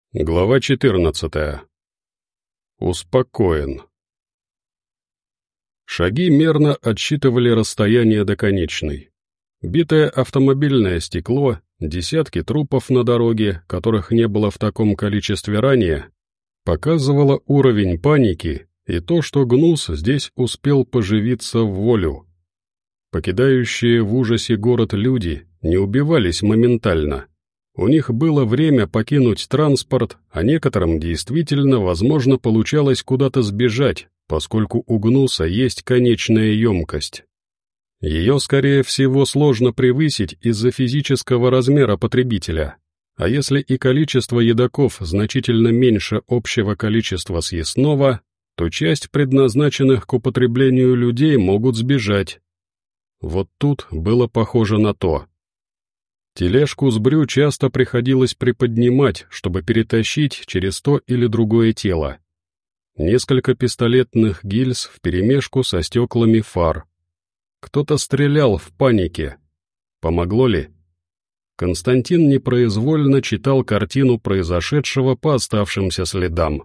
Глава 14. Успокоен. Шаги мерно отсчитывали расстояние до конечной. Битое автомобильное стекло, десятки трупов на дороге, которых не было в таком количестве ранее, показывало уровень паники и то, что гнус здесь успел поживиться в волю. Покидающие в ужасе город люди не убивались моментально. У них было время покинуть транспорт, а некоторым действительно, возможно, получалось куда-то сбежать, поскольку у гнуса есть конечная емкость. Ее, скорее всего, сложно превысить из-за физического размера потребителя, а если и количество едоков значительно меньше общего количества съестного, то часть предназначенных к употреблению людей могут сбежать. Вот тут было похоже на то. Тележку с брю часто приходилось приподнимать, чтобы перетащить через то или другое тело. Несколько пистолетных гильз вперемешку со стеклами фар. Кто-то стрелял в панике. Помогло ли? Константин непроизвольно читал картину произошедшего по оставшимся следам.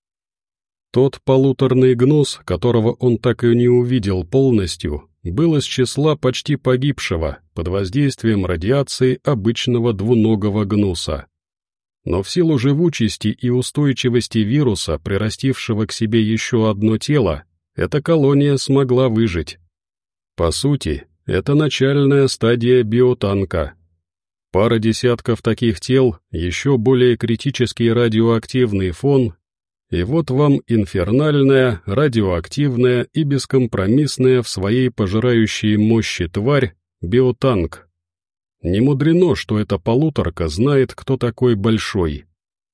Тот полуторный гнус, которого он так и не увидел полностью, был из числа почти погибшего под воздействием радиации обычного двуногого гнуса. Но в силу живучести и устойчивости вируса, прирастившего к себе еще одно тело, эта колония смогла выжить. По сути, это начальная стадия биотанка. Пара десятков таких тел, еще более критический радиоактивный фон, и вот вам инфернальная, радиоактивная и бескомпромиссная в своей пожирающей мощи тварь биотанк. Не мудрено, что эта полуторка знает, кто такой большой.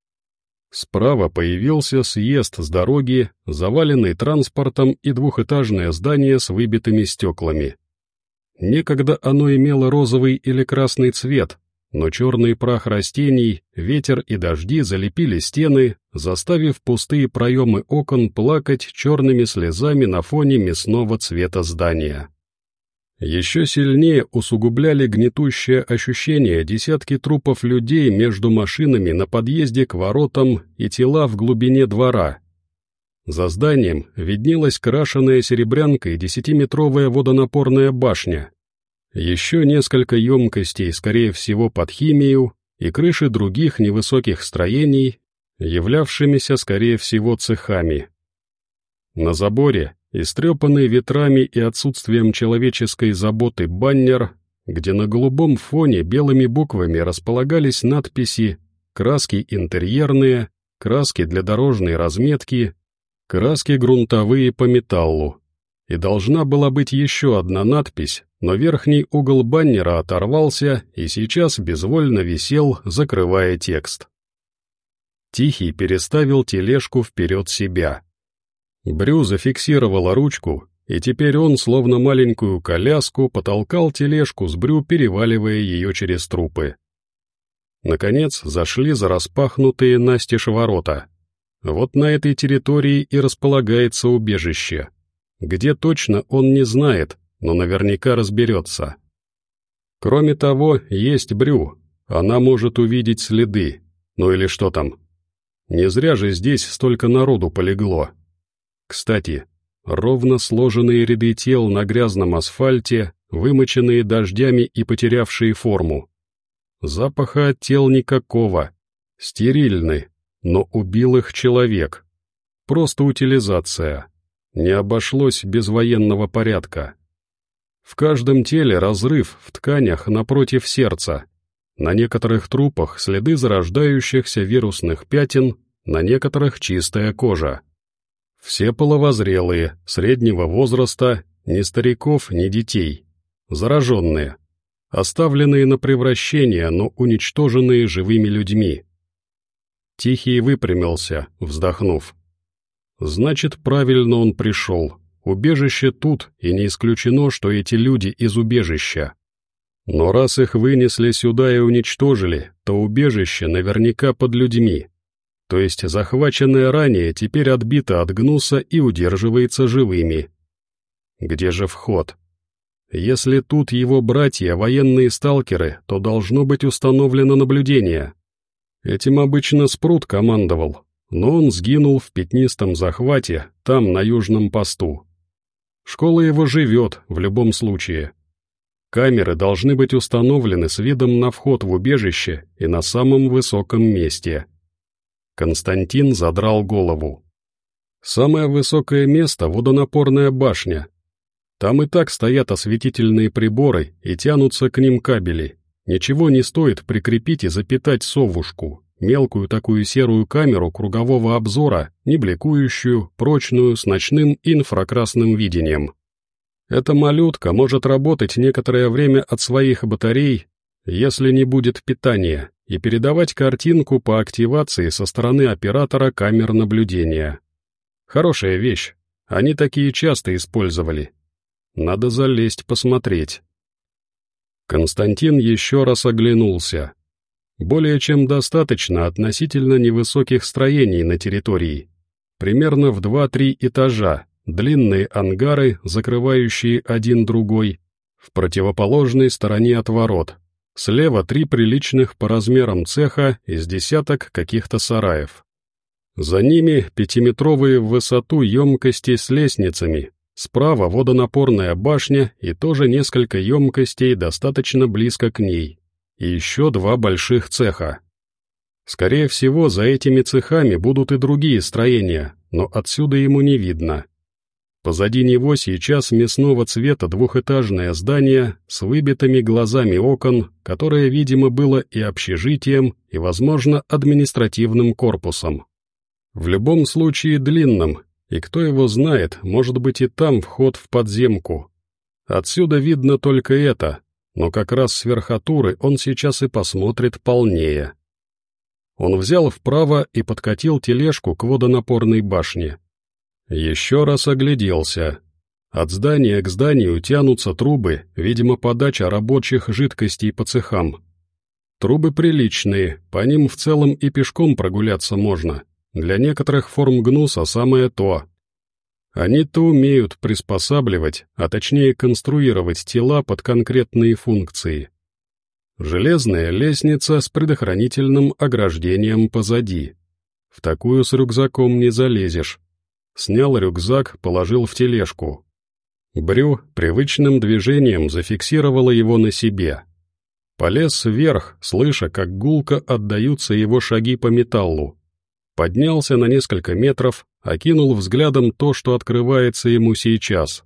Справа появился съезд с дороги, заваленный транспортом и двухэтажное здание с выбитыми стеклами. Некогда оно имело розовый или красный цвет, но черный прах растений, ветер и дожди залепили стены, заставив пустые проемы окон плакать черными слезами на фоне мясного цвета здания. Еще сильнее усугубляли гнетущее ощущение десятки трупов людей между машинами на подъезде к воротам и тела в глубине двора. За зданием виднелась крашеная серебрянкой 10-метровая водонапорная башня. Еще несколько емкостей, скорее всего, под химию, и крыши других невысоких строений, являвшимися, скорее всего, цехами. На заборе, истрепанный ветрами и отсутствием человеческой заботы баннер, где на голубом фоне белыми буквами располагались надписи «Краски интерьерные», «Краски для дорожной разметки», «Краски грунтовые по металлу». И должна была быть еще одна надпись, но верхний угол баннера оторвался и сейчас безвольно висел, закрывая текст. Тихий переставил тележку вперед себя. Брю зафиксировала ручку, и теперь он, словно маленькую коляску, потолкал тележку с Брю, переваливая ее через трупы. Наконец зашли за распахнутые настежь ворота. Вот на этой территории и располагается убежище. Где точно он не знает, но наверняка разберется. Кроме того, есть Брю, она может увидеть следы, ну или что там. Не зря же здесь столько народу полегло. Кстати, ровно сложенные ряды тел на грязном асфальте, вымоченные дождями и потерявшие форму. Запаха от тел никакого, стерильны, но убил их человек. Просто утилизация. Не обошлось без военного порядка. В каждом теле разрыв в тканях напротив сердца. На некоторых трупах следы зарождающихся вирусных пятен, на некоторых чистая кожа. Все половозрелые, среднего возраста, ни стариков, ни детей. Зараженные. Оставленные на превращение, но уничтоженные живыми людьми. Тихий выпрямился, вздохнув. Значит, правильно он пришел. Убежище тут, и не исключено, что эти люди из убежища. Но раз их вынесли сюда и уничтожили, то убежище наверняка под людьми. То есть захваченное ранее теперь отбито от гнуса и удерживается живыми. Где же вход? Если тут его братья, военные сталкеры, то должно быть установлено наблюдение. Этим обычно Спрут командовал, но он сгинул в пятнистом захвате, там, на южном посту. Школа его живет, в любом случае. Камеры должны быть установлены с видом на вход в убежище и на самом высоком месте. Константин задрал голову. Самое высокое место — водонапорная башня. Там и так стоят осветительные приборы и тянутся к ним кабели. Ничего не стоит прикрепить и запитать совушку, мелкую такую серую камеру кругового обзора, не бликующую, прочную, с ночным инфракрасным видением. Эта малютка может работать некоторое время от своих батарей, если не будет питания, и передавать картинку по активации со стороны оператора камер наблюдения. Хорошая вещь, они такие часто использовали. Надо залезть посмотреть. Константин еще раз оглянулся. Более чем достаточно относительно невысоких строений на территории. Примерно в 2-3 этажа, длинные ангары, закрывающие один другой, в противоположной стороне от ворот. Слева 3 приличных по размерам цеха из десяток каких-то сараев. За ними 5-метровые в высоту емкости с лестницами. Справа водонапорная башня и тоже несколько емкостей достаточно близко к ней. И еще 2 больших цеха. Скорее всего, за этими цехами будут и другие строения, но отсюда ему не видно. Позади него сейчас мясного цвета двухэтажное здание с выбитыми глазами окон, которое, видимо, было и общежитием, и, возможно, административным корпусом. В любом случае длинным, и кто его знает, может быть и там вход в подземку. Отсюда видно только это, но как раз с верхотуры он сейчас и посмотрит полнее. Он взял вправо и подкатил тележку к водонапорной башне. Еще раз огляделся. От здания к зданию тянутся трубы, видимо, подача рабочих жидкостей по цехам. Трубы приличные, по ним в целом и пешком прогуляться можно. Для некоторых форм гнуса самое то. Они-то умеют приспосабливать, а точнее конструировать тела под конкретные функции. Железная лестница с предохранительным ограждением позади. В такую с рюкзаком не залезешь. Снял рюкзак, положил в тележку. Брю привычным движением зафиксировала его на себе. Полез вверх, слыша, как гулко отдаются его шаги по металлу. Поднялся на несколько метров, окинул взглядом то, что открывается ему сейчас.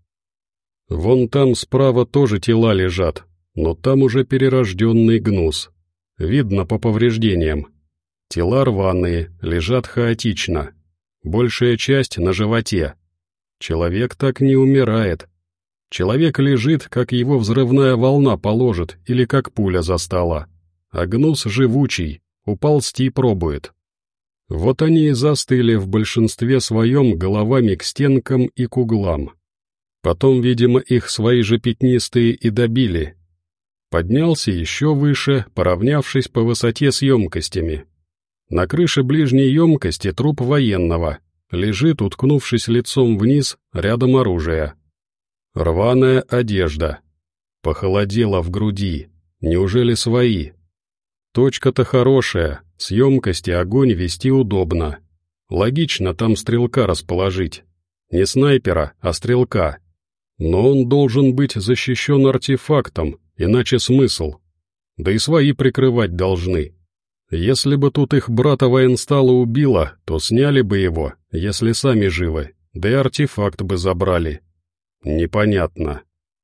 Вон там справа тоже тела лежат, но там уже перерожденный гнус. Видно по повреждениям. Тела рваные, лежат хаотично. Большая часть на животе. Человек так не умирает. Человек лежит, как его взрывная волна положит или как пуля застала. А гнус живучий, уползти пробует. Вот они и застыли в большинстве своем головами к стенкам и к углам. Потом, видимо, их свои же пятнистые и добили. Поднялся еще выше, поравнявшись по высоте с емкостями. На крыше ближней емкости труп военного. Лежит, уткнувшись лицом вниз, рядом оружие. Рваная одежда. Похолодело в груди. Неужели свои? Точка-то хорошая, с емкости огонь вести удобно. Логично там стрелка расположить. Не снайпера, а стрелка. Но он должен быть защищен артефактом, иначе смысл. Да и свои прикрывать должны. Если бы тут их брата военстала убило, то сняли бы его, если сами живы, да и артефакт бы забрали. Непонятно.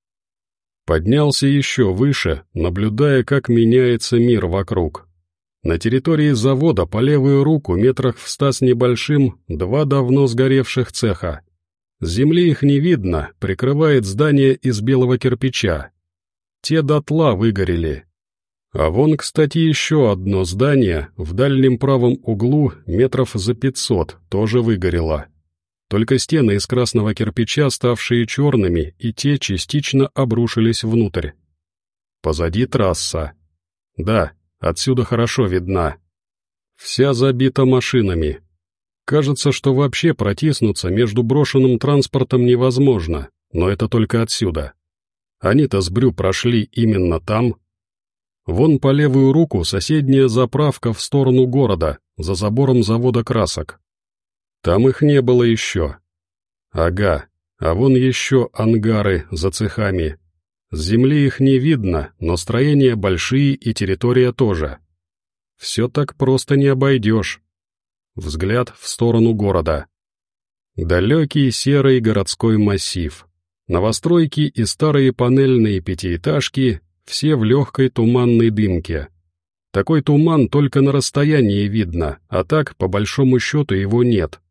Поднялся еще выше, наблюдая, как меняется мир вокруг. На территории завода по левую руку метрах в 100 с небольшим 2 давно сгоревших цеха. С земли их не видно, прикрывает здание из белого кирпича. Те дотла выгорели. А вон, кстати, еще одно здание в дальнем правом углу метров за 500 тоже выгорело. Только стены из красного кирпича, ставшие черными, и те частично обрушились внутрь. Позади трасса. Да, отсюда хорошо видна. Вся забита машинами. Кажется, что вообще протиснуться между брошенным транспортом невозможно, но это только отсюда. Они-то с Брю прошли именно там. Вон по левую руку соседняя заправка в сторону города, за забором завода красок. Там их не было еще. Ага, а вон еще ангары за цехами. С земли их не видно, но строения большие и территория тоже. Все так просто не обойдешь. Взгляд в сторону города. Далекий серый городской массив. Новостройки и старые панельные пятиэтажки, все в легкой туманной дымке. Такой туман только на расстоянии видно, а так, по большому счету, его нет.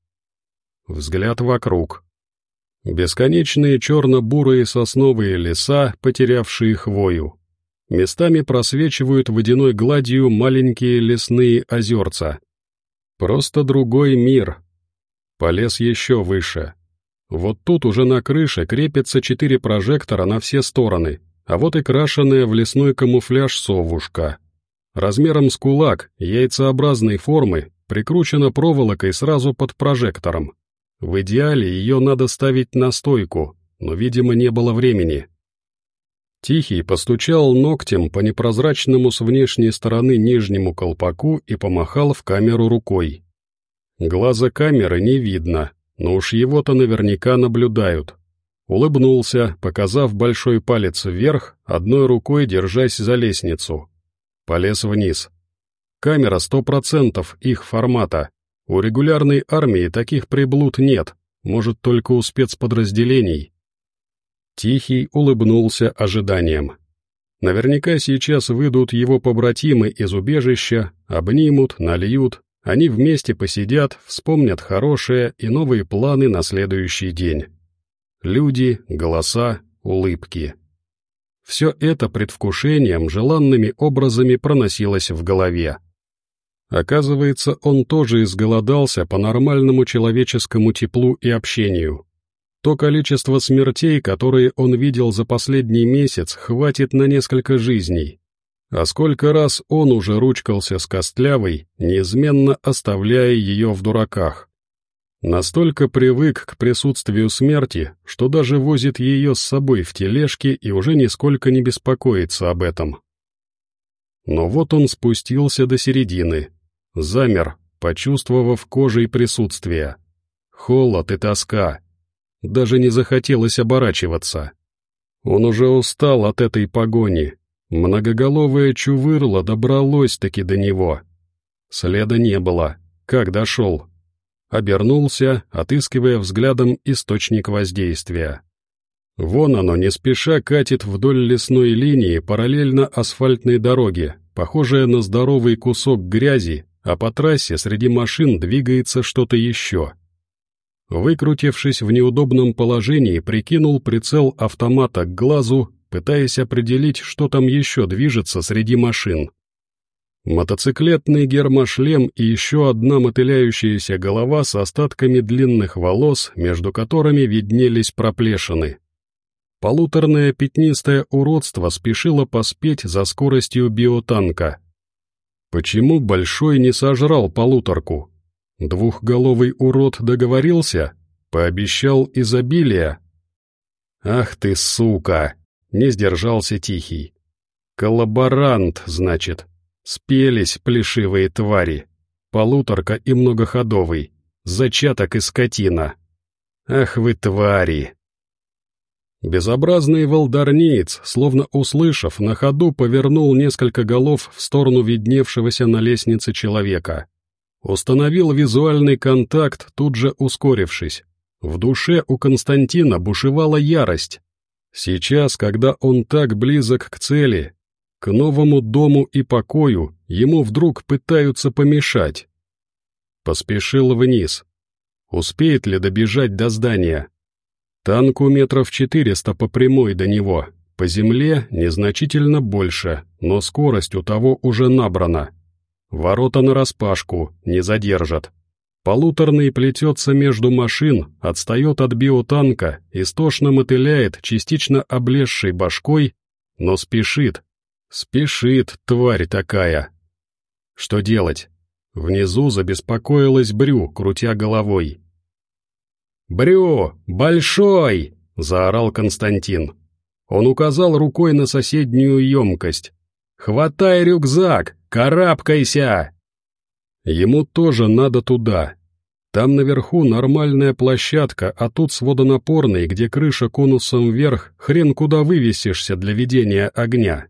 Взгляд вокруг. Бесконечные черно-бурые сосновые леса, потерявшие хвою. Местами просвечивают водяной гладью маленькие лесные озерца. Просто другой мир. Полез еще выше. Вот тут уже на крыше крепятся 4 прожектора на все стороны, а вот и крашеная в лесной камуфляж совушка. Размером с кулак, яйцеобразной формы, прикручена проволокой сразу под прожектором. В идеале ее надо ставить на стойку, но, видимо, не было времени. Тихий постучал ногтем по непрозрачному с внешней стороны нижнему колпаку и помахал в камеру рукой. Глаза камеры не видно, но уж его-то наверняка наблюдают. Улыбнулся, показав большой палец вверх, одной рукой держась за лестницу. Полез вниз. Камера 100% их формата. У регулярной армии таких приблуд нет, может, только у спецподразделений. Тихий улыбнулся ожиданием. Наверняка сейчас выйдут его побратимы из убежища, обнимут, нальют, они вместе посидят, вспомнят хорошее и новые планы на следующий день. Люди, голоса, улыбки. Все это предвкушением, желанными образами проносилось в голове. Оказывается, он тоже изголодался по нормальному человеческому теплу и общению. То количество смертей, которые он видел за последний месяц, хватит на несколько жизней. А сколько раз он уже ручкался с Костлявой, неизменно оставляя ее в дураках. Настолько привык к присутствию смерти, что даже возит ее с собой в тележке и уже нисколько не беспокоится об этом. Но вот он спустился до середины. Замер, почувствовав кожей присутствие. Холод и тоска. Даже не захотелось оборачиваться. Он уже устал от этой погони. Многоголовое чувырло добралось-таки до него. Следа не было. Как дошел? Обернулся, отыскивая взглядом источник воздействия. Вон оно не спеша катит вдоль лесной линии параллельно асфальтной дороге, похожая на здоровый кусок грязи, а по трассе среди машин двигается что-то еще. Выкрутившись в неудобном положении, прикинул прицел автомата к глазу, пытаясь определить, что там еще движется среди машин. Мотоциклетный гермошлем и еще одна мотыляющаяся голова с остатками длинных волос, между которыми виднелись проплешины. Полуторное пятнистое уродство спешило поспеть за скоростью биотанка. Почему Большой не сожрал полуторку? Двухголовый урод договорился? Пообещал изобилие? Ах ты, сука! Не сдержался Тихий. Коллаборант, значит. Спелись плешивые твари. Полуторка и многоходовый. Зачаток и скотина. Ах вы твари! Безобразный волдарниец, словно услышав, на ходу повернул несколько голов в сторону видневшегося на лестнице человека. Установил визуальный контакт, тут же ускорившись. В душе у Константина бушевала ярость. Сейчас, когда он так близок к цели, к новому дому и покою, ему вдруг пытаются помешать. Поспешил вниз. Успеет ли добежать до здания? Танку метров 400 по прямой до него, по земле незначительно больше, но скорость у того уже набрана. Ворота нараспашку, не задержат. Полуторный плетется между машин, отстает от биотанка, истошно мотыляет частично облезшей башкой, но спешит. Спешит, тварь такая. Что делать? Внизу забеспокоилась Брю, крутя головой. «Брю! Большой!» — заорал Константин. Он указал рукой на соседнюю емкость. «Хватай рюкзак! Карабкайся!» Ему тоже надо туда. Там наверху нормальная площадка, а тут с водонапорной, где крыша конусом вверх, хрен куда вывесишься для ведения огня.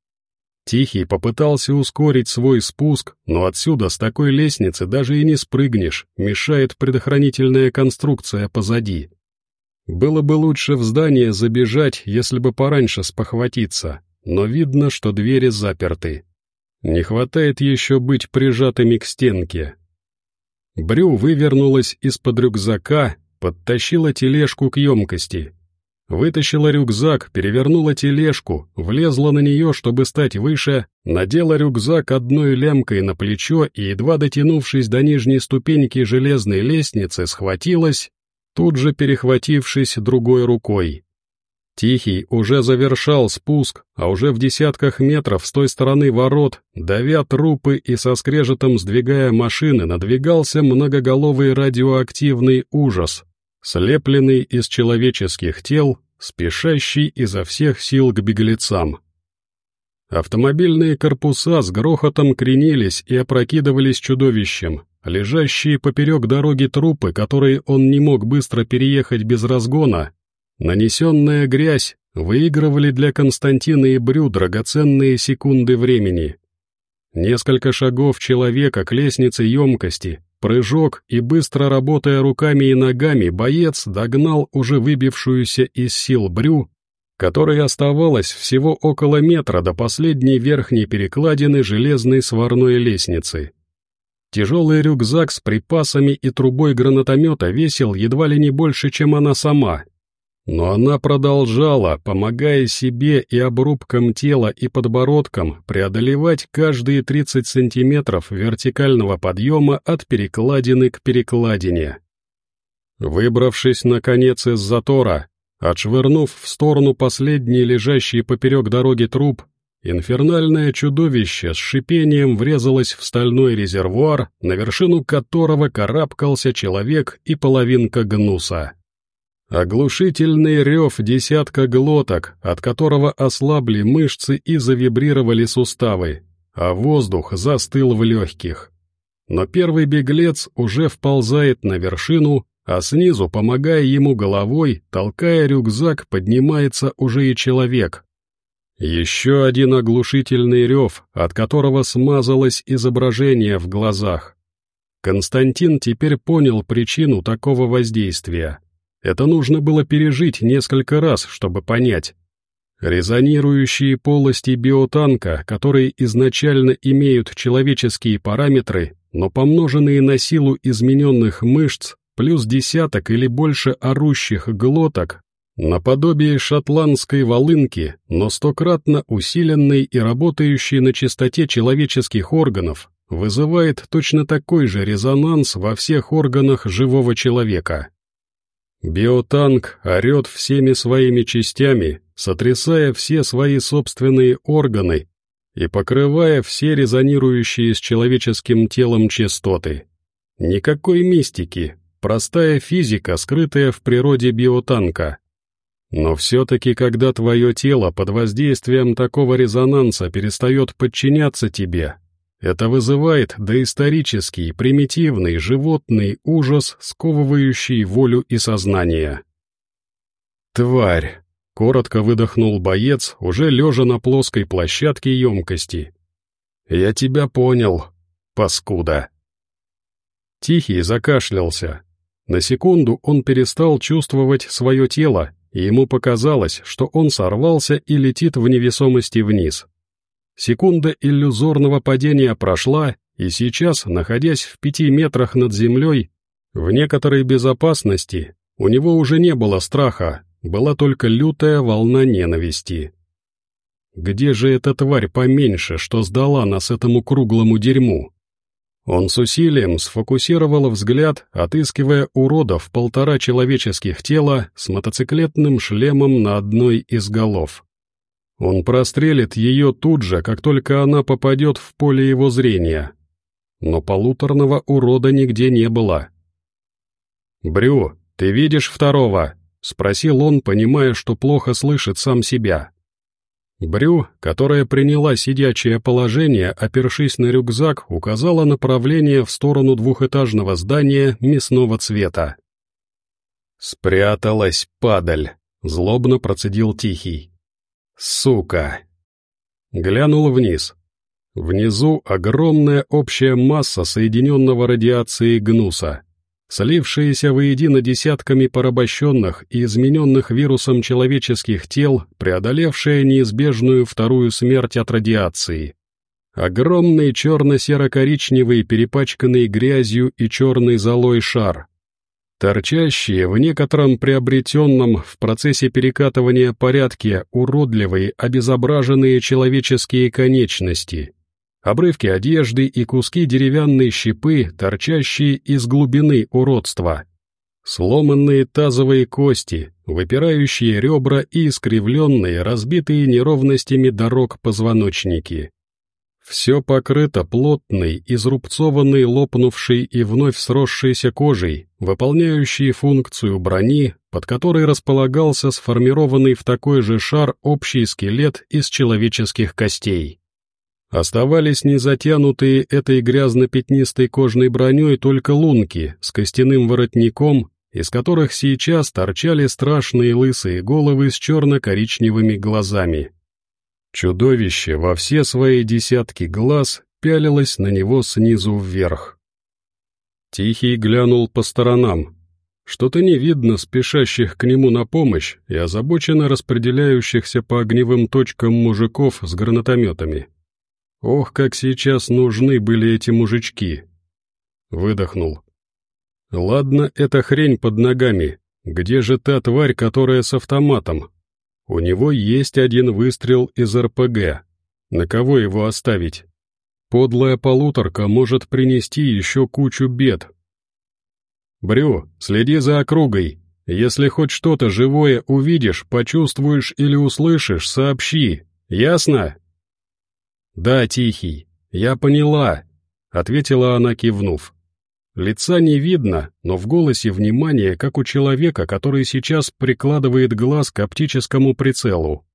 Тихий попытался ускорить свой спуск, но отсюда с такой лестницы даже и не спрыгнешь, мешает предохранительная конструкция позади. Было бы лучше в здание забежать, если бы пораньше спохватиться, но видно, что двери заперты. Не хватает еще быть прижатыми к стенке. Брю вывернулась из-под рюкзака, подтащила тележку к емкости. Вытащила рюкзак, перевернула тележку, влезла на нее, чтобы стать выше, надела рюкзак одной лямкой на плечо и, едва дотянувшись до нижней ступеньки железной лестницы, схватилась, тут же перехватившись другой рукой. Тихий уже завершал спуск, а уже в десятках метров с той стороны ворот, давя трупы и со скрежетом сдвигая машины, надвигался многоголовый радиоактивный ужас, слепленный из человеческих тел, спешащий изо всех сил к беглецам. Автомобильные корпуса с грохотом кренились и опрокидывались чудовищем, лежащие поперек дороги трупы, которые он не мог быстро переехать без разгона, нанесенная грязь, выигрывали для Константина и Брю драгоценные секунды времени. Несколько шагов человека к лестнице емкости, прыжок, и быстро работая руками и ногами, боец догнал уже выбившуюся из сил Брю, которой оставалось всего около метра до последней верхней перекладины железной сварной лестницы. Тяжелый рюкзак с припасами и трубой гранатомета весил едва ли не больше, чем она сама. Но она продолжала, помогая себе и обрубкам тела и подбородком, преодолевать каждые 30 сантиметров вертикального подъема от перекладины к перекладине. Выбравшись, наконец, из затора, отшвырнув в сторону последний лежащий поперек дороги труп, инфернальное чудовище с шипением врезалось в стальной резервуар, на вершину которого карабкался человек и половинка гнуса. Оглушительный рев десятка глоток, от которого ослабли мышцы и завибрировали суставы, а воздух застыл в легких. Но первый беглец уже вползает на вершину, а снизу, помогая ему головой, толкая рюкзак, поднимается уже и человек. Еще один оглушительный рев, от которого смазалось изображение в глазах. Константин теперь понял причину такого воздействия. Это нужно было пережить несколько раз, чтобы понять. Резонирующие полости биотанка, которые изначально имеют человеческие параметры, но помноженные на силу измененных мышц, плюс десяток или больше орущих глоток, наподобие шотландской волынки, но стократно усиленной и работающей на частоте человеческих органов, вызывает точно такой же резонанс во всех органах живого человека. Биотанк орет всеми своими частями, сотрясая все свои собственные органы и покрывая все резонирующие с человеческим телом частоты. Никакой мистики, простая физика, скрытая в природе биотанка. Но все-таки, когда твое тело под воздействием такого резонанса перестает подчиняться тебе, это вызывает доисторический, примитивный, животный ужас, сковывающий волю и сознание. «Тварь!» — коротко выдохнул боец, уже лежа на плоской площадке емкости. «Я тебя понял, паскуда!» Тихий закашлялся. На секунду он перестал чувствовать свое тело, и ему показалось, что он сорвался и летит в невесомости вниз. Секунда иллюзорного падения прошла, и сейчас, находясь в 5 метрах над землей, в некоторой безопасности, у него уже не было страха, была только лютая волна ненависти. Где же эта тварь поменьше, что сдала нас этому круглому дерьму? Он с усилием сфокусировал взгляд, отыскивая урода в 1,5 человеческих тела с мотоциклетным шлемом на одной из голов. Он прострелит ее тут же, как только она попадет в поле его зрения. Но полуторного урода нигде не было. «Брю, ты видишь второго?» — спросил он, понимая, что плохо слышит сам себя. Брю, которая приняла сидячее положение, опершись на рюкзак, указала направление в сторону двухэтажного здания мясного цвета. «Спряталась, падаль!» — злобно процедил Тихий. «Сука!» Глянул вниз. Внизу огромная общая масса соединенного радиацией гнуса, слившиеся воедино десятками порабощенных и измененных вирусом человеческих тел, преодолевшая неизбежную вторую смерть от радиации. Огромный черно-серо-коричневый, перепачканный грязью и черной золой шар. Торчащие в некотором приобретенном в процессе перекатывания порядке уродливые, обезображенные человеческие конечности. Обрывки одежды и куски деревянной щепы, торчащие из глубины уродства. Сломанные тазовые кости, выпирающие ребра и искривленные, разбитые неровностями дорог позвоночники. Все покрыто плотной, изрубцованной, лопнувшей и вновь сросшейся кожей, выполняющей функцию брони, под которой располагался сформированный в такой же шар общий скелет из человеческих костей. Оставались незатянутые этой грязно-пятнистой кожной броней только лунки с костяным воротником, из которых сейчас торчали страшные лысые головы с черно-коричневыми глазами. Чудовище во все свои десятки глаз пялилось на него снизу вверх. Тихий глянул по сторонам. Что-то не видно спешащих к нему на помощь и озабоченно распределяющихся по огневым точкам мужиков с гранатометами. Ох, как сейчас нужны были эти мужички. Выдохнул. Ладно, эта хрень под ногами. Где же та тварь, которая с автоматом? У него есть один выстрел из РПГ. На кого его оставить? Подлая полуторка может принести еще кучу бед. Брю, следи за округой. Если хоть что-то живое увидишь, почувствуешь или услышишь, сообщи. Ясно? Да, Тихий, я поняла, ответила она, кивнув. Лица не видно, но в голосе внимание, как у человека, который сейчас прикладывает глаз к оптическому прицелу.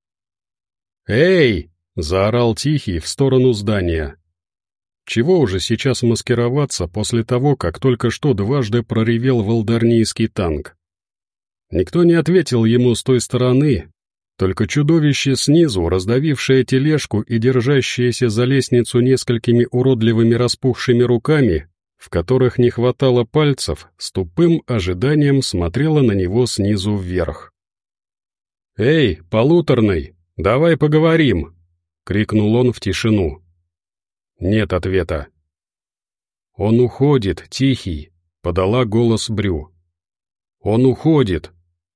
«Эй!» — заорал Тихий в сторону здания. Чего уже сейчас маскироваться после того, как только что дважды проревел волдарнийский танк? Никто не ответил ему с той стороны, только чудовище снизу, раздавившее тележку и держащееся за лестницу несколькими уродливыми распухшими руками, в которых не хватало пальцев, с тупым ожиданием смотрела на него снизу вверх. «Эй, полуторный, давай поговорим!» — крикнул он в тишину. Нет ответа. «Он уходит, Тихий!» — подала голос Брю. «Он уходит!»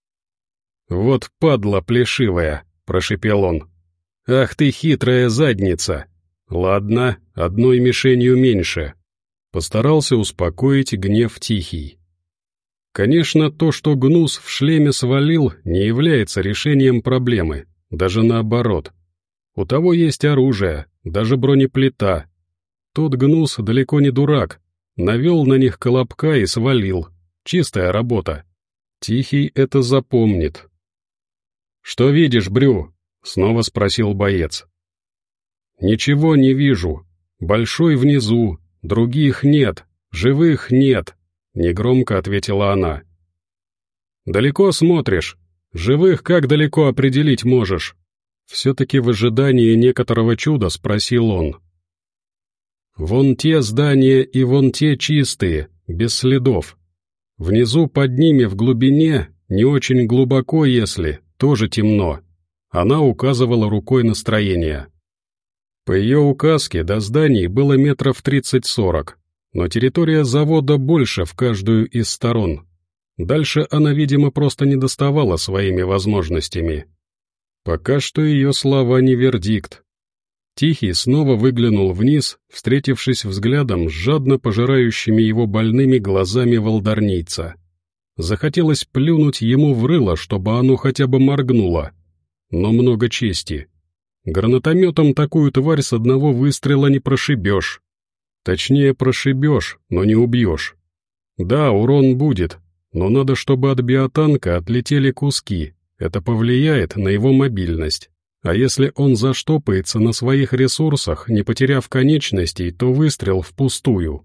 «Вот падла плешивая!» — прошипел он. «Ах ты хитрая задница! Ладно, одной мишенью меньше!» Постарался успокоить гнев Тихий. Конечно, то, что Гнус в шлеме свалил, не является решением проблемы, даже наоборот. У того есть оружие, даже бронеплита. Тот Гнус далеко не дурак, навел на них колобка и свалил. Чистая работа. Тихий это запомнит. «Что видишь, Брю?» — снова спросил боец. «Ничего не вижу. Большой внизу. Других нет, живых нет», — негромко ответила она. «Далеко смотришь? Живых как далеко определить можешь?» Все-таки в ожидании некоторого чуда спросил он. «Вон те здания и вон те чистые, без следов. Внизу под ними в глубине, не очень глубоко если, тоже темно». Она указывала рукой на строение. По ее указке до зданий было метров 30-40, но территория завода больше в каждую из сторон. Дальше она, видимо, просто не доставала своими возможностями. Пока что ее слова не вердикт. Тихий снова выглянул вниз, встретившись взглядом с жадно пожирающими его больными глазами волдарнийца. Захотелось плюнуть ему в рыло, чтобы оно хотя бы моргнуло, но много чести. Гранатометом такую тварь с одного выстрела не прошибешь. Точнее, прошибешь, но не убьешь. Да, урон будет, но надо, чтобы от биотанка отлетели куски. Это повлияет на его мобильность. А если он заштопается на своих ресурсах, не потеряв конечностей, то выстрел впустую.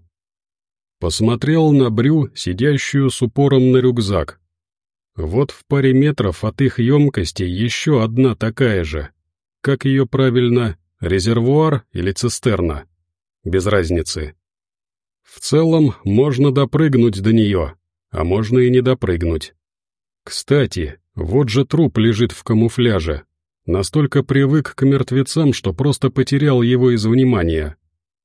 Посмотрел на Брю, сидящую с упором на рюкзак. Вот в паре метров от их емкости еще одна такая же. Как ее правильно, резервуар или цистерна? Без разницы. В целом, можно допрыгнуть до нее, а можно и не допрыгнуть. Кстати, вот же труп лежит в камуфляже. Настолько привык к мертвецам, что просто потерял его из внимания.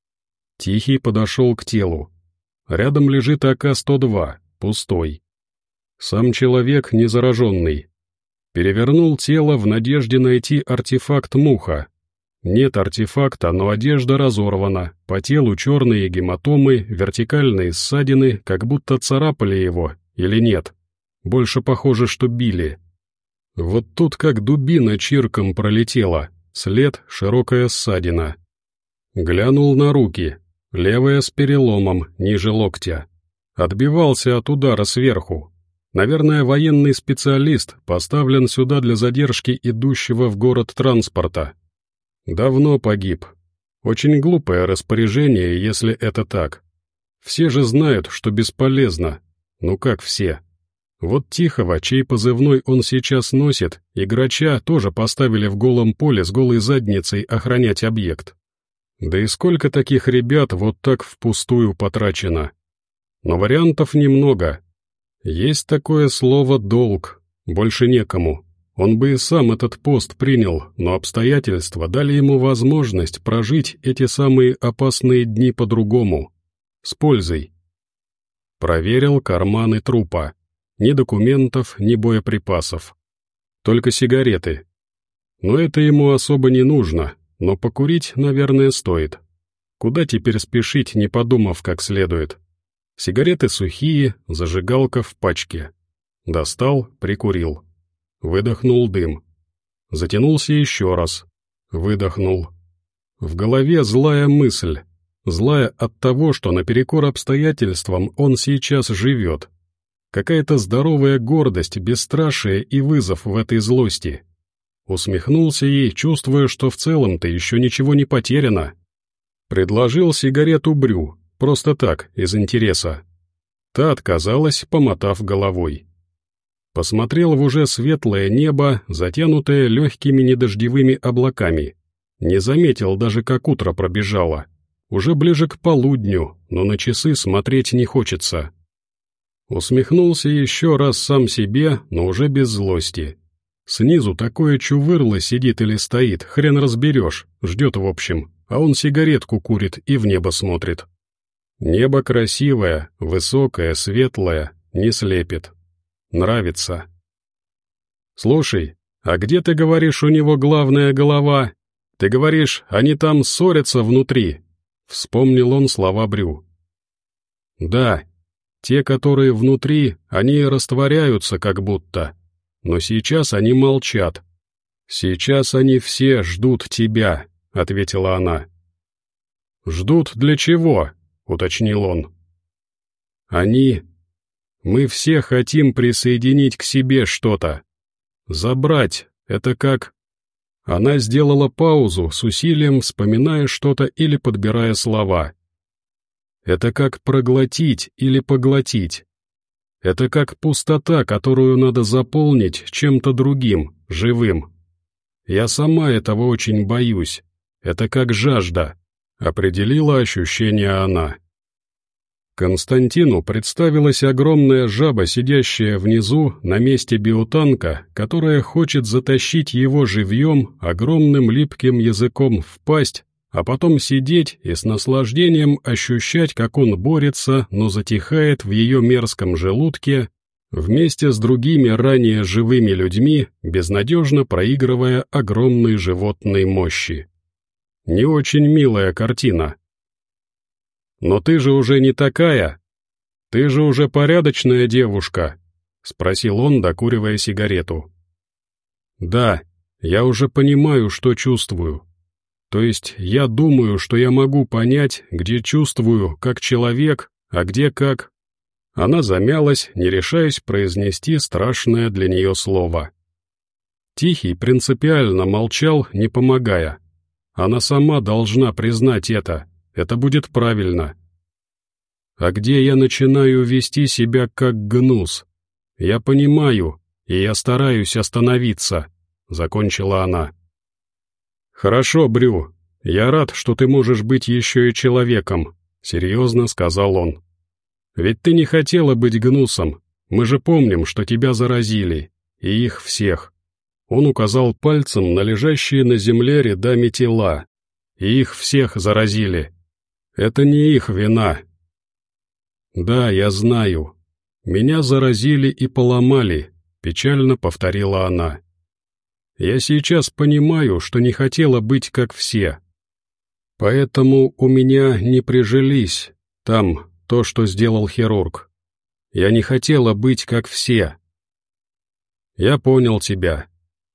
Тихий подошел к телу. Рядом лежит АК-102, пустой. Сам человек не зараженный. Перевернул тело в надежде найти артефакт муха. Нет артефакта, но одежда разорвана, по телу черные гематомы, вертикальные ссадины, как будто царапали его, или нет. Больше похоже, что били. Вот тут как дубина чирком пролетела, след, широкая ссадина. Глянул на руки, левая с переломом, ниже локтя. Отбивался от удара сверху. Наверное, военный специалист, поставлен сюда для задержки идущего в город транспорта. Давно погиб. Очень глупое распоряжение, если это так. Все же знают, что бесполезно. Ну как все? Вот Тихого, чей позывной он сейчас носит, и Грача тоже поставили в голом поле с голой задницей охранять объект. Да и сколько таких ребят вот так впустую потрачено? Но вариантов немного. Есть такое слово «долг», больше некому. Он бы и сам этот пост принял, но обстоятельства дали ему возможность прожить эти самые опасные дни по-другому. С пользой. Проверил карманы трупа. Ни документов, ни боеприпасов. Только сигареты. Но это ему особо не нужно, но покурить, наверное, стоит. Куда теперь спешить, не подумав как следует? Сигареты сухие, зажигалка в пачке. Достал, прикурил. Выдохнул дым. Затянулся еще раз. Выдохнул. В голове злая мысль. Злая от того, что наперекор обстоятельствам он сейчас живет. Какая-то здоровая гордость, бесстрашие и вызов в этой злости. Усмехнулся ей, чувствуя, что в целом-то еще ничего не потеряно. Предложил сигарету Брю, просто так, из интереса. Та отказалась, помотав головой. Посмотрел в уже светлое небо, затянутое легкими недождевыми облаками. Не заметил даже, как утро пробежало. Уже ближе к полудню, но на часы смотреть не хочется. Усмехнулся еще раз сам себе, но уже без злости. Снизу такое чувырло сидит или стоит, хрен разберешь, ждет в общем, а он сигаретку курит и в небо смотрит. Небо красивое, высокое, светлое, не слепит. Нравится. Слушай, а где, ты говоришь, у него главная голова? Ты говоришь, они там ссорятся внутри. Вспомнил он слова Брю. Да, те, которые внутри, они растворяются как будто. Но сейчас они молчат. Сейчас они все ждут тебя, ответила она. Ждут для чего? Уточнил он. Мы все хотим присоединить к себе что-то. Забрать, это как... Она сделала паузу, с усилием вспоминая что-то или подбирая слова. Это как проглотить или поглотить. Это как пустота, которую надо заполнить чем-то другим, живым. Я сама этого очень боюсь. Это как жажда, определила ощущение она. Константину представилась огромная жаба, сидящая внизу, на месте биотанка, которая хочет затащить его живьем огромным липким языком в пасть, а потом сидеть и с наслаждением ощущать, как он борется, но затихает в ее мерзком желудке, вместе с другими ранее живыми людьми, безнадежно проигрывая огромной животной мощи. Не очень милая картина. «Но ты же уже не такая. Ты же уже порядочная девушка», — спросил он, докуривая сигарету. «Да, я уже понимаю, что чувствую. То есть я думаю, что я могу понять, где чувствую, как человек, а где как...» Она замялась, не решаясь произнести страшное для нее слово. Тихий принципиально молчал, не помогая. Она сама должна признать это. Это будет правильно. А где я начинаю вести себя как гнус? Я понимаю, и я стараюсь остановиться, — закончила она. Хорошо, Брю, я рад, что ты можешь быть еще и человеком, — серьезно сказал он. Ведь ты не хотела быть гнусом, мы же помним, что тебя заразили, и их всех. Он указал пальцем на лежащие на земле рядами тела. И их всех заразили. Это не их вина. Да, я знаю. Меня заразили и поломали, печально повторила она. Я сейчас понимаю, что не хотела быть как все. Поэтому у меня не прижились там то, что сделал хирург. Я не хотела быть как все. Я понял тебя.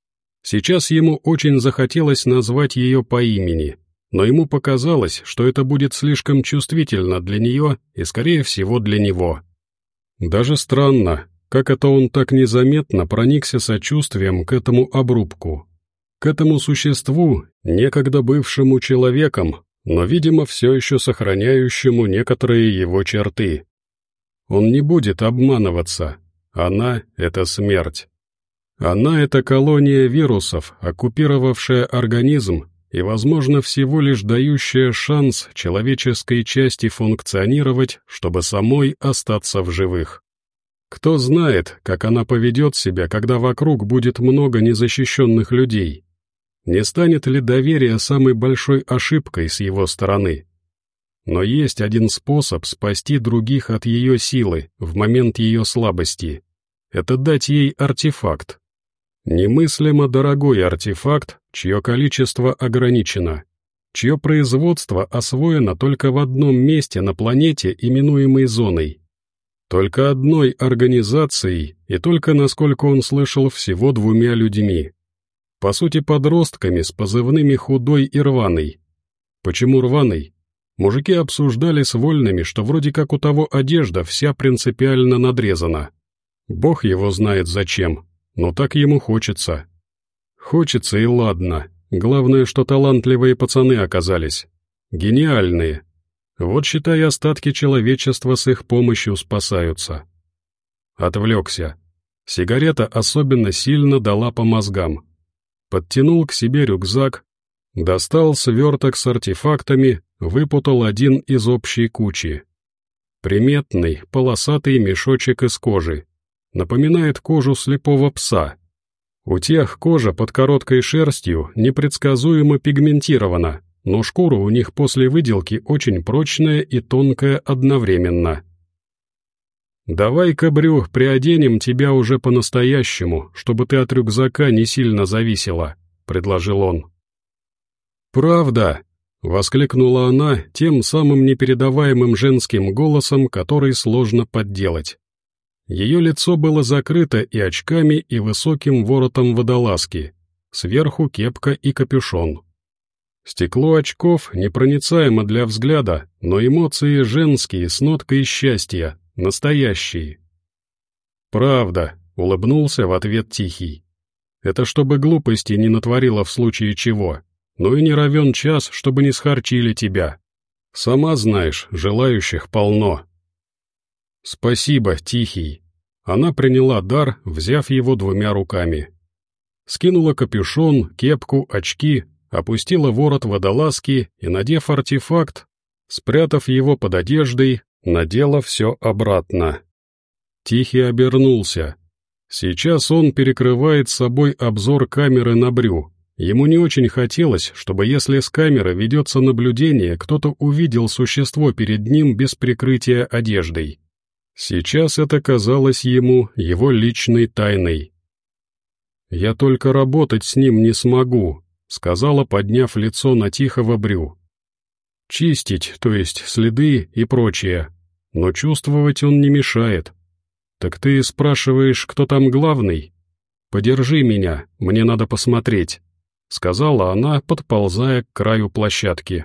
Сейчас ему очень захотелось назвать ее по имени, но ему показалось, что это будет слишком чувствительно для нее и, скорее всего, для него. Даже странно, как это он так незаметно проникся сочувствием к этому обрубку, к этому существу, некогда бывшему человеком, но, видимо, все еще сохраняющему некоторые его черты. Он не будет обманываться, она — это смерть. Она — это колония вирусов, оккупировавшая организм и, возможно, всего лишь дающая шанс человеческой части функционировать, чтобы самой остаться в живых. Кто знает, как она поведет себя, когда вокруг будет много незащищенных людей? Не станет ли доверие самой большой ошибкой с его стороны? Но есть один способ спасти других от ее силы в момент ее слабости. Это дать ей артефакт. Немыслимо дорогой артефакт, чье количество ограничено, чье производство освоено только в одном месте на планете, именуемой зоной. Только одной организацией и только, насколько он слышал, всего 2 людьми. По сути, подростками с позывными «Худой» и «Рваный». Почему «Рваный»? Мужики обсуждали с вольными, что вроде как у того одежда вся принципиально надрезана. Бог его знает зачем. Но так ему хочется. Хочется и ладно. Главное, что талантливые пацаны оказались. Гениальные. Вот, считай, остатки человечества с их помощью спасаются. Отвлекся. Сигарета особенно сильно дала по мозгам. Подтянул к себе рюкзак, достал сверток с артефактами, выпутал один из общей кучи. Приметный, полосатый мешочек из кожи. Напоминает кожу слепого пса. У тех кожа под короткой шерстью непредсказуемо пигментирована, но шкура у них после выделки очень прочная и тонкая одновременно. «Давай-ка, Брю, приоденем тебя уже по-настоящему, чтобы ты от рюкзака не сильно зависела», — предложил он. «Правда», — воскликнула она тем самым непередаваемым женским голосом, который сложно подделать. Ее лицо было закрыто и очками, и высоким воротом водолазки, сверху кепка и капюшон. Стекло очков непроницаемо для взгляда, но эмоции женские с ноткой счастья, настоящие. «Правда», — улыбнулся в ответ Тихий. «Это чтобы глупости не натворила в случае чего, но и не равен час, чтобы не схарчили тебя. Сама знаешь, желающих полно». «Спасибо, Тихий». Она приняла дар, взяв его 2 руками. Скинула капюшон, кепку, очки, опустила ворот водолазки и, надев артефакт, спрятав его под одеждой, надела все обратно. Тихий обернулся. Сейчас он перекрывает собой обзор камеры на Брю. Ему не очень хотелось, чтобы если с камеры ведется наблюдение, кто-то увидел существо перед ним без прикрытия одеждой. Сейчас это казалось ему его личной тайной. «Я только работать с ним не смогу», — сказала, подняв лицо на Тихого Брю. «Чистить, то есть следы и прочее, но чувствовать он не мешает. Так ты спрашиваешь, кто там главный? Подержи меня, мне надо посмотреть», — сказала она, подползая к краю площадки.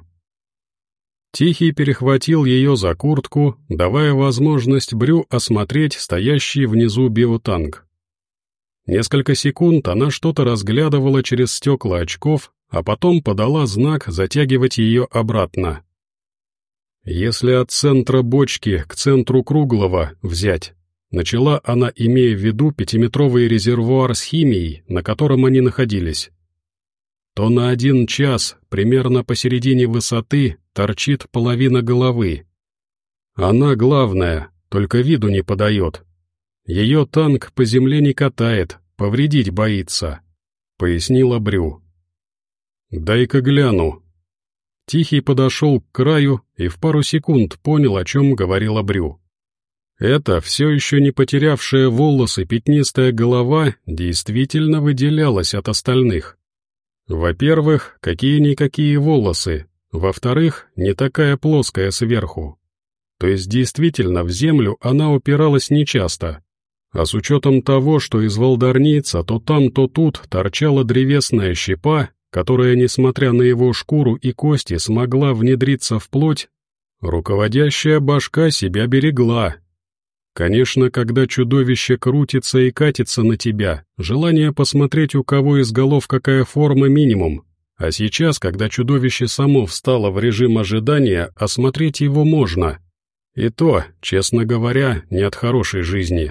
Тихий перехватил ее за куртку, давая возможность Брю осмотреть стоящий внизу биотанк. Несколько секунд она что-то разглядывала через стекла очков, а потом подала знак затягивать ее обратно. Если от центра бочки к центру круглого взять, начала она, имея в виду 5-метровый резервуар с химией, на котором они находились, то на 1 час, примерно посередине высоты, торчит половина головы. Она главная, только виду не подает. Ее танк по земле не катает, повредить боится, пояснила Брю. «Дай-ка гляну». Тихий подошел к краю и в пару секунд понял, о чем говорила Брю. Эта, все еще не потерявшая волосы пятнистая голова, действительно выделялась от остальных. Во-первых, какие-никакие волосы, во-вторых, не такая плоская сверху. То есть действительно в землю она упиралась нечасто, а с учетом того, что из волдарница то там, то тут торчала древесная щепа, которая, несмотря на его шкуру и кости, смогла внедриться в плоть, руководящая башка себя берегла. Конечно, когда чудовище крутится и катится на тебя, желание посмотреть, у кого из голов какая форма, минимум. А сейчас, когда чудовище само встало в режим ожидания, осмотреть его можно. И то, честно говоря, не от хорошей жизни.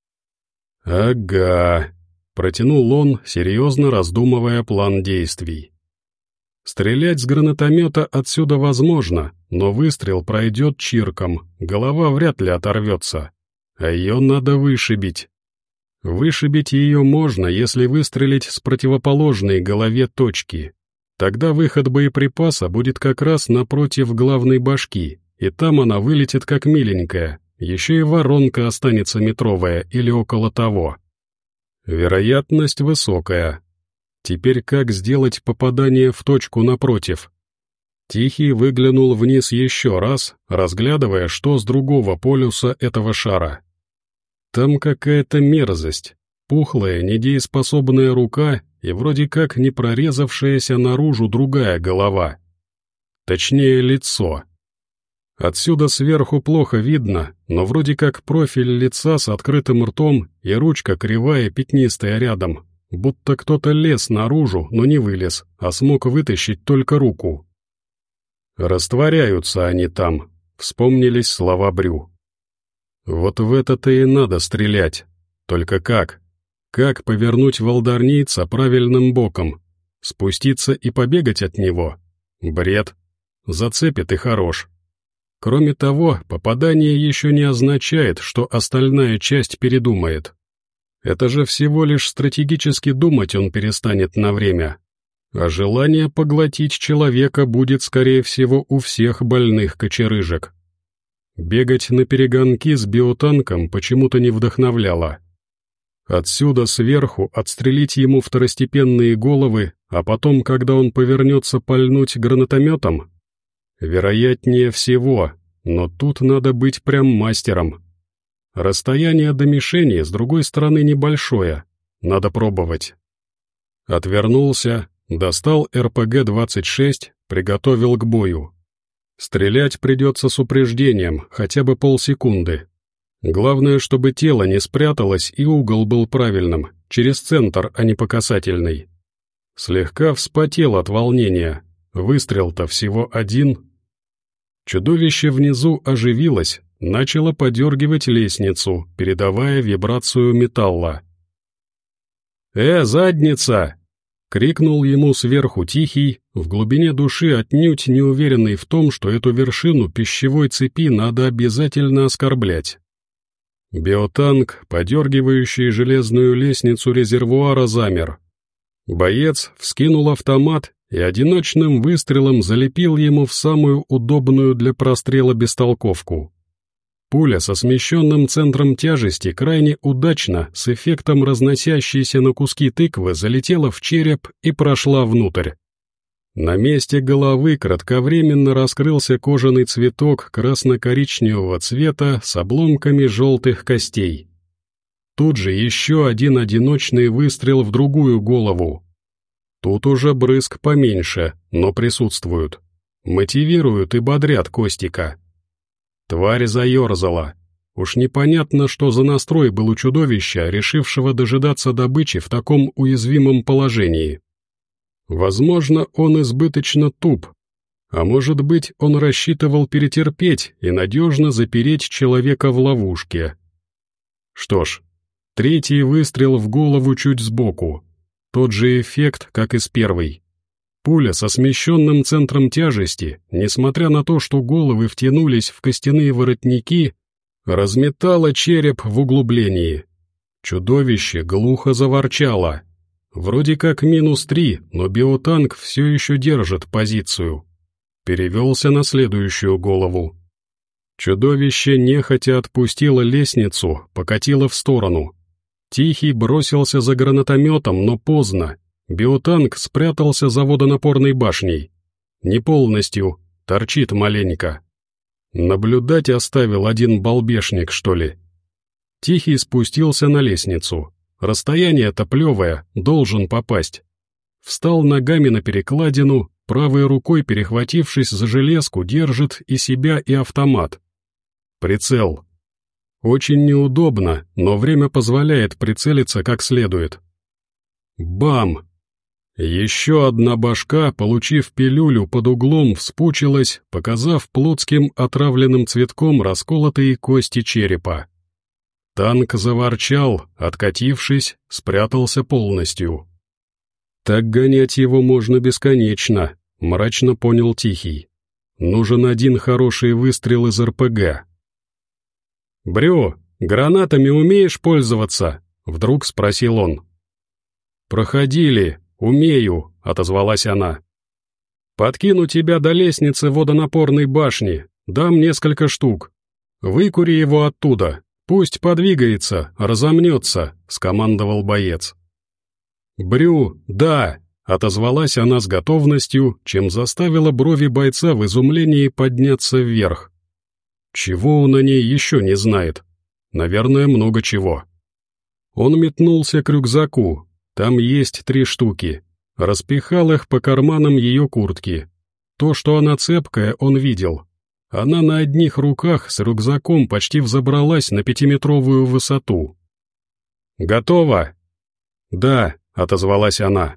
«Ага», — протянул он, серьезно раздумывая план действий. «Стрелять с гранатомета отсюда возможно, но выстрел пройдет чирком, голова вряд ли оторвется, а ее надо вышибить. Вышибить ее можно, если выстрелить с противоположной голове точки. Тогда выход боеприпаса будет как раз напротив главной башки, и там она вылетит как миленькая, еще и воронка останется метровая или около того. Вероятность высокая. Теперь как сделать попадание в точку напротив? Тихий выглянул вниз еще раз, разглядывая, что с другого полюса этого шара. Там какая-то мерзость, пухлая, недееспособная рука и вроде как не прорезавшаяся наружу другая голова. Точнее, лицо. Отсюда сверху плохо видно, но вроде как профиль лица с открытым ртом и ручка кривая пятнистая рядом, будто кто-то лез наружу, но не вылез, а смог вытащить только руку. «Растворяются они там», — вспомнились слова Брю. «Вот в это-то и надо стрелять. Только как? Как повернуть волдарнийца правильным боком? Спуститься и побегать от него? Бред. Зацепит и хорош. Кроме того, попадание еще не означает, что остальная часть передумает. Это же всего лишь стратегически думать он перестанет на время. А желание поглотить человека будет, скорее всего, у всех больных кочерыжек. Бегать наперегонки с биотанком почему-то не вдохновляло. Отсюда сверху отстрелить ему второстепенные головы, а потом, когда он повернется, пальнуть гранатометом? Вероятнее всего, но тут надо быть прям мастером. Расстояние до мишени, с другой стороны, небольшое, надо пробовать. Отвернулся, достал РПГ-26, приготовил к бою. Стрелять придется с упреждением, хотя бы полсекунды. Главное, чтобы тело не спряталось и угол был правильным, через центр, а не по касательной. Слегка вспотел от волнения, выстрел-то всего один. Чудовище внизу оживилось, начало подергивать лестницу, передавая вибрацию металла. Задница!» — крикнул ему сверху Тихий, в глубине души отнюдь не уверенный в том, что эту вершину пищевой цепи надо обязательно оскорблять. Биотанк, подергивающий железную лестницу резервуара, замер. Боец вскинул автомат и одиночным выстрелом залепил ему в самую удобную для прострела бестолковку. Пуля со смещенным центром тяжести крайне удачно, с эффектом разносящейся на куски тыквы, залетела в череп и прошла внутрь. На месте головы кратковременно раскрылся кожаный цветок красно-коричневого цвета с обломками желтых костей. Тут же еще один одиночный выстрел в другую голову. Тут уже брызг поменьше, но присутствуют. Мотивируют и бодрят Костика. Тварь заерзала. Уж непонятно, что за настрой был у чудовища, решившего дожидаться добычи в таком уязвимом положении. Возможно, он избыточно туп, а может быть, он рассчитывал перетерпеть и надежно запереть человека в ловушке. Что ж, третий выстрел в голову чуть сбоку. Тот же эффект, как и с первой. Пуля со смещенным центром тяжести, несмотря на то, что головы втянулись в костяные воротники, разметала череп в углублении. Чудовище глухо заворчало. Вроде как -3, но биотанк все еще держит позицию. Перевелся на следующую голову. Чудовище нехотя отпустило лестницу, покатило в сторону. Тихий бросился за гранатометом, но поздно. Биотанк спрятался за водонапорной башней. Не полностью, торчит маленько. Наблюдать оставил один балбешник, что ли. Тихий спустился на лестницу. Расстояние-то плевое, должен попасть. Встал ногами на перекладину, правой рукой перехватившись за железку, держит и себя, и автомат. Прицел. Очень неудобно, но время позволяет прицелиться как следует. Бам! Еще одна башка, получив пилюлю под углом, вспучилась, показав плотским отравленным цветком расколотые кости черепа. Танк заворчал, откатившись, спрятался полностью. «Так гонять его можно бесконечно», — мрачно понял Тихий. «Нужен один хороший выстрел из РПГ». «Брю, гранатами умеешь пользоваться?» — вдруг спросил он. «Проходили, умею», — отозвалась она. «Подкину тебя до лестницы водонапорной башни, дам несколько штук. Выкури его оттуда, пусть подвигается, разомнется», — скомандовал боец. «Брю, да», — отозвалась она с готовностью, чем заставила брови бойца в изумлении подняться вверх. Чего он о ней еще не знает? Наверное, много чего. Он метнулся к рюкзаку, там есть 3 штуки. Распихал их по карманам ее куртки. То, что она цепкая, он видел. Она на одних руках с рюкзаком почти взобралась на 5-метровую высоту. «Готово?» «Да», — отозвалась она.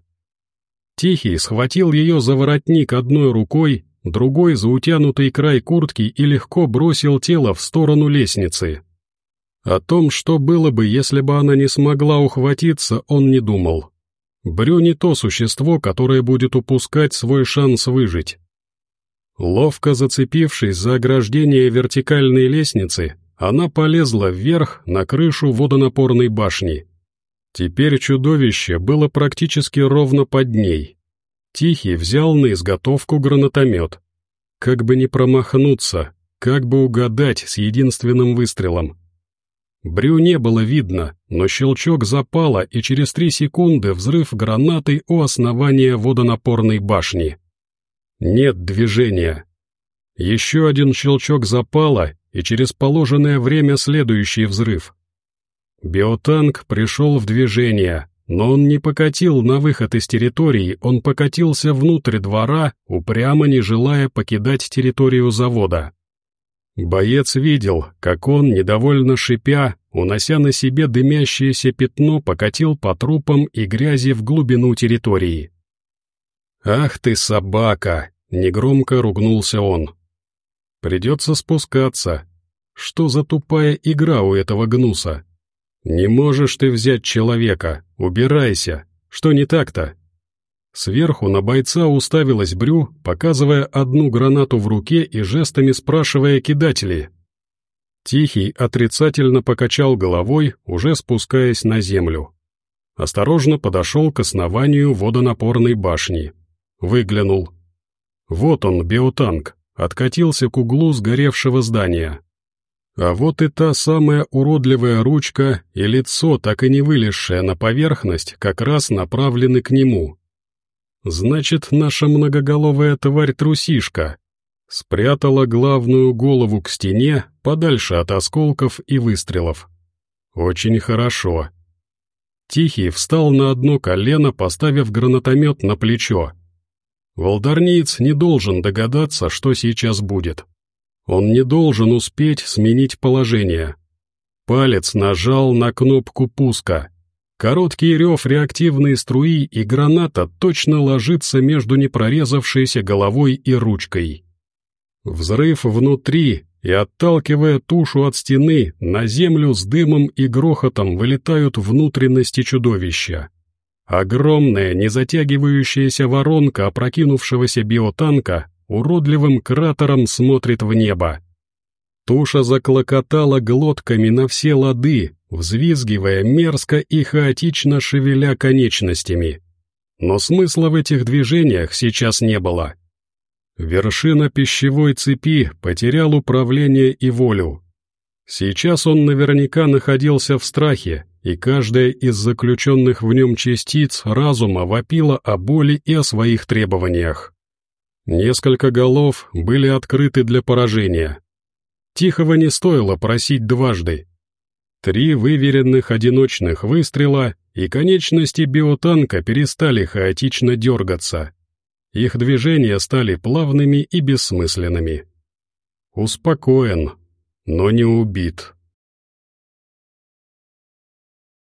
Тихий схватил ее за воротник одной рукой, другой за утянутый край куртки и легко бросил тело в сторону лестницы. О том, что было бы, если бы она не смогла ухватиться, он не думал. Брю не то существо, которое будет упускать свой шанс выжить. Ловко зацепившись за ограждение вертикальной лестницы, она полезла вверх на крышу водонапорной башни. Теперь чудовище было практически ровно под ней. Тихий взял на изготовку гранатомет. Как бы не промахнуться, как бы угадать с единственным выстрелом. Брю не было видно, но щелчок запала, и через 3 секунды взрыв гранаты у основания водонапорной башни. Нет движения. Еще один щелчок запала, и через положенное время следующий взрыв. Биотанк пришел в движение, но он не покатил на выход из территории, он покатился внутрь двора, упрямо не желая покидать территорию завода. Боец видел, как он, недовольно шипя, унося на себе дымящееся пятно, покатил по трупам и грязи в глубину территории. «Ах ты, собака!» — негромко ругнулся он. «Придется спускаться. Что за тупая игра у этого гнуса? Не можешь ты взять человека, убирайся. Что не так-то?» Сверху на бойца уставилась Брю, показывая одну гранату в руке и жестами спрашивая, кидать ли. Тихий отрицательно покачал головой, уже спускаясь на землю. Осторожно подошел к основанию водонапорной башни. Выглянул. Вот он, биотанк, откатился к углу сгоревшего здания. А вот и та самая уродливая ручка и лицо, так и не вылезшее на поверхность, как раз направлены к нему. Значит, наша многоголовая тварь-трусишка спрятала главную голову к стене, подальше от осколков и выстрелов. Очень хорошо. Тихий встал на одно колено, поставив гранатомет на плечо. Волдарниец не должен догадаться, что сейчас будет. Он не должен успеть сменить положение. Палец нажал на кнопку пуска. Короткий рев реактивной струи, и граната точно ложится между непрорезавшейся головой и ручкой. Взрыв внутри, и, отталкивая тушу от стены, на землю с дымом и грохотом вылетают внутренности чудовища. Огромная, незатягивающаяся воронка опрокинувшегося биотанка уродливым кратером смотрит в небо. Туша заклокотала глотками на все лады, взвизгивая мерзко и хаотично шевеля конечностями. Но смысла в этих движениях сейчас не было. Вершина пищевой цепи потерял управление и волю. Сейчас он наверняка находился в страхе, и каждая из заключенных в нем частиц разума вопила о боли и о своих требованиях. Несколько голов были открыты для поражения. Тихого не стоило просить дважды. 3 выверенных одиночных выстрела, и конечности биотанка перестали хаотично дергаться. Их движения стали плавными и бессмысленными. Успокоен, но не убит.